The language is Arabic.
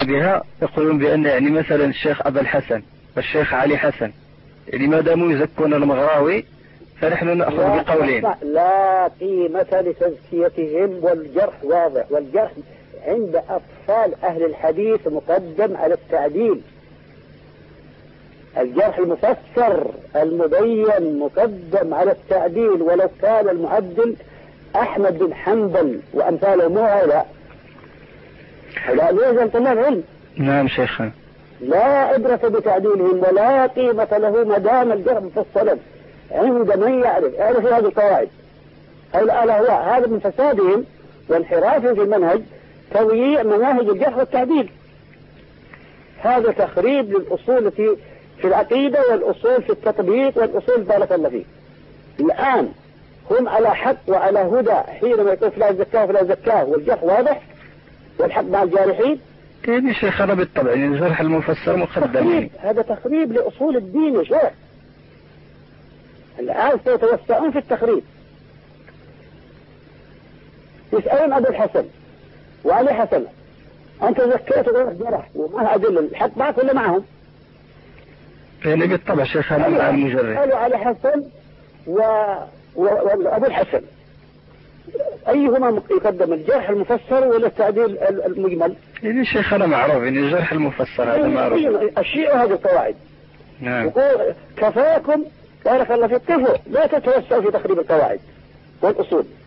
بها يقولون بأن يعني مثلا الشيخ أبا الحسن والشيخ علي حسن يعني ما داموا يزكون المغراوي فنحن نأخذ بقولين. لا قيمة لتزكيتهم، والجرح واضح، والجرح عند أطفال أهل الحديث مقدم على التعديل. الجرح المفسر المبين مقدم على التعديل، ولو كان المعدل أحمد بن حنبل وأمثاله مو هؤلاء. لا يوجد طلاب علم. نعم شيخنا. لا عبرة بتعديلهم ولا قيمة له ما دام الجرح مفصلا عند من يعرف هذه القواعد. هذا من فسادهم وانحرافهم في المنهج تضييع مناهج الجرح والتعديل. هذا تخريب للأصول في العقيدة والأصول في التطبيق والأصول بارك الله فيه. الآن هم على حق وعلى هدى حينما يقول لا زكاه فلا زكاه والجرح واضح والحق مع الجارحين. يعني شيخنا بالطبع يعني الجرح المفسر مقدم. هذا تخريب لأصول الدين يا شيخ. الآن سيتوسعون في التخريب. يسألون أبو الحسن وعلي حسن أنت زكيت جرح وما أدل الحق معك ولا معهم؟ يعني بالطبع شيخ هذا مع المجرد. قالوا علي حسن وأبو الحسن أيهما يقدم الجرح المفسر ولا التعديل المجمل؟ يعني شيخنا معروف يعني الجرح المفسر هذا معروف. الشيء هذه القواعد. نعم. يقول كفاكم بارك الله فيك، كفوا لا تتوسعوا في تخريب القواعد والأصول.